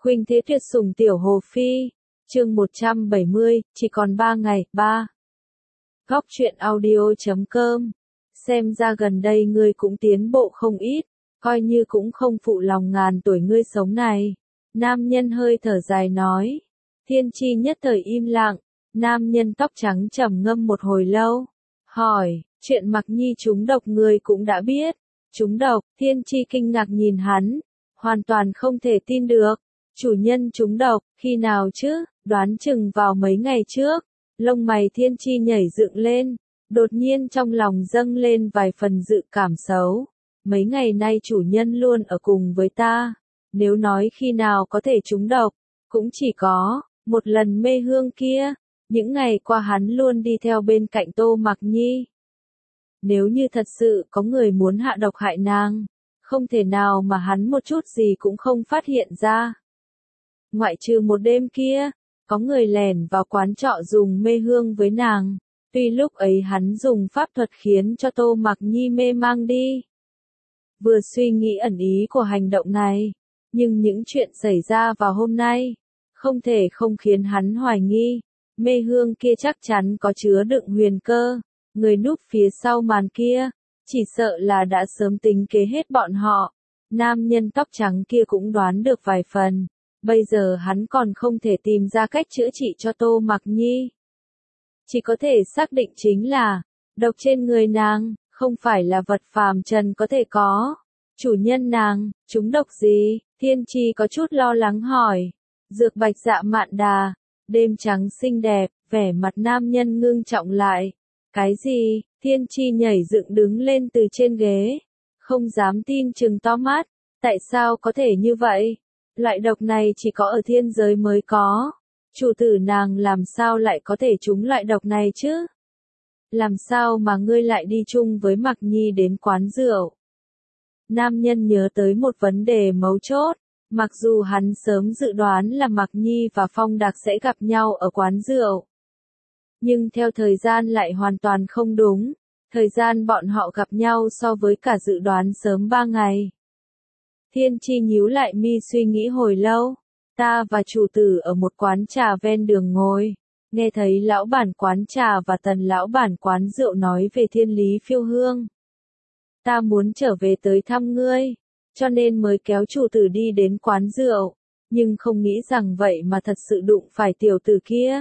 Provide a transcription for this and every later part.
Khuynh thế tuyệt sủng tiểu hồ phi, chương 170, chỉ còn 3 ngày, 3. Góc truyện audio.com. Xem ra gần đây ngươi cũng tiến bộ không ít, coi như cũng không phụ lòng ngàn tuổi ngươi sống này. Nam nhân hơi thở dài nói. Thiên Chi nhất thời im lặng, nam nhân tóc trắng trầm ngâm một hồi lâu. Hỏi, chuyện Mặc Nhi trúng độc ngươi cũng đã biết. Trúng độc, Thiên Chi kinh ngạc nhìn hắn, hoàn toàn không thể tin được. Chủ nhân trúng độc, khi nào chứ, đoán chừng vào mấy ngày trước. Lông mày Thiên Chi nhảy dựng lên, đột nhiên trong lòng dâng lên vài phần dự cảm xấu. Mấy ngày nay chủ nhân luôn ở cùng với ta, nếu nói khi nào có thể trúng độc, cũng chỉ có một lần mê hương kia. Những ngày qua hắn luôn đi theo bên cạnh Tô Mặc Nhi. Nếu như thật sự có người muốn hạ độc hại nàng, không thể nào mà hắn một chút gì cũng không phát hiện ra. Ngoại trừ một đêm kia, có người lẻn vào quán trọ dùng mê hương với nàng. Tuy lúc ấy hắn dùng pháp thuật khiến cho Tô Mặc Nhi mê mang đi. Vừa suy nghĩ ẩn ý của hành động này, nhưng những chuyện xảy ra vào hôm nay, không thể không khiến hắn hoài nghi. Mê hương kia chắc chắn có chứa đựng huyền cơ, người núp phía sau màn kia, chỉ sợ là đã sớm tính kế hết bọn họ. Nam nhân tóc trắng kia cũng đoán được vài phần. Bây giờ hắn còn không thể tìm ra cách chữa trị cho Tô Mặc Nhi. Chỉ có thể xác định chính là, độc trên người nàng, không phải là vật phàm trần có thể có. Chủ nhân nàng, trúng độc gì? Thiên Chi có chút lo lắng hỏi. Dược bạch dạ mạn đà, đêm trắng xinh đẹp, vẻ mặt nam nhân ngưng trọng lại. Cái gì? Thiên Chi nhảy dựng đứng lên từ trên ghế, không dám tin trừng to mắt. Tại sao có thể như vậy? Loại độc này chỉ có ở thiên giới mới có. Chủ tử nàng làm sao lại có thể trúng loại độc này chứ? Làm sao mà ngươi lại đi chung với Mặc Nhi đến quán rượu? Nam nhân nhớ tới một vấn đề mấu chốt. Mặc dù hắn sớm dự đoán là Mặc Nhi và Phong Đạc sẽ gặp nhau ở quán rượu, nhưng theo thời gian lại hoàn toàn không đúng. Thời gian bọn họ gặp nhau so với cả dự đoán sớm 3 ngày. Thiên Chi nhíu lại mi suy nghĩ hồi lâu. Ta và chủ tử ở một quán trà ven đường ngồi, nghe thấy lão bản quán trà và tần lão bản quán rượu nói về Thiên Lý Phiêu Hương. Ta muốn trở về tới thăm ngươi, cho nên mới kéo chủ tử đi đến quán rượu, nhưng không nghĩ rằng vậy mà thật sự đụng phải tiểu tử kia.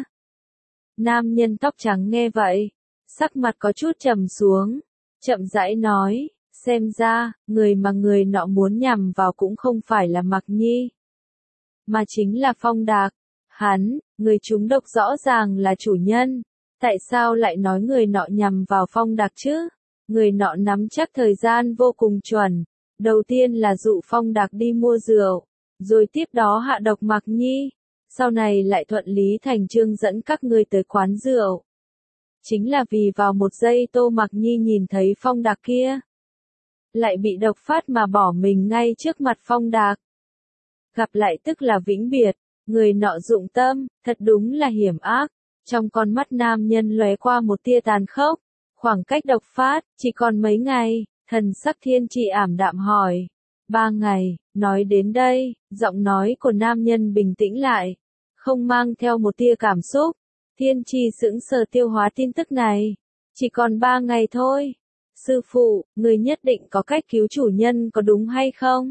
Nam nhân tóc trắng nghe vậy, sắc mặt có chút trầm xuống, chậm rãi nói. Xem ra, người mà người nọ muốn nhằm vào cũng không phải là Mặc Nhi, mà chính là Phong Đạc. Hắn, người trúng độc rõ ràng là chủ nhân. Tại sao lại nói người nọ nhằm vào Phong Đạc chứ? Người nọ nắm chắc thời gian vô cùng chuẩn. Đầu tiên là dụ Phong Đạc đi mua rượu, rồi tiếp đó hạ độc Mặc Nhi. Sau này lại thuận lý thành chương dẫn các ngươi tới quán rượu. Chính là vì vào một giây Tô Mặc Nhi nhìn thấy Phong Đạc kia, lại bị độc phát mà bỏ mình ngay trước mặt Phong Đạc. Gặp lại tức là vĩnh biệt, người nọ dụng tâm, thật đúng là hiểm ác. Trong con mắt nam nhân lóe qua một tia tàn khốc. Khoảng cách độc phát, chỉ còn mấy ngày. Thần sắc Thiên Chi ảm đạm hỏi. 3 ngày, nói đến đây, giọng nói của nam nhân bình tĩnh lại, không mang theo một tia cảm xúc. Thiên Chi sững sờ tiêu hóa tin tức này. Chỉ còn 3 ngày thôi. Sư phụ, người nhất định có cách cứu chủ nhân có đúng hay không?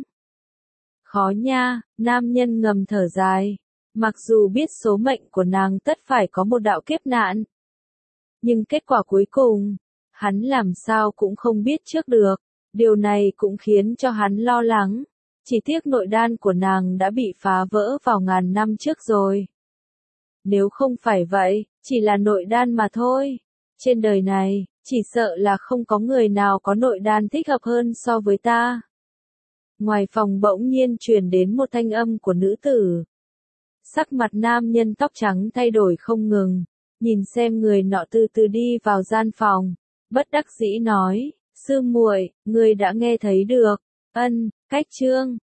Khó nha, nam nhân ngầm thở dài. Mặc dù biết số mệnh của nàng tất phải có một đạo kiếp nạn, nhưng kết quả cuối cùng, hắn làm sao cũng không biết trước được. Điều này cũng khiến cho hắn lo lắng. Chỉ tiếc nội đan của nàng đã bị phá vỡ vào ngàn năm trước rồi. Nếu không phải vậy, chỉ là nội đan mà thôi. Trên đời này, chỉ sợ là không có người nào có nội đan thích hợp hơn so với ta. Ngoài phòng bỗng nhiên truyền đến một thanh âm của nữ tử. Sắc mặt nam nhân tóc trắng thay đổi không ngừng, nhìn xem người nọ từ từ đi vào gian phòng, bất đắc dĩ nói, sư muội, ngươi đã nghe thấy được. Ân, cách chương,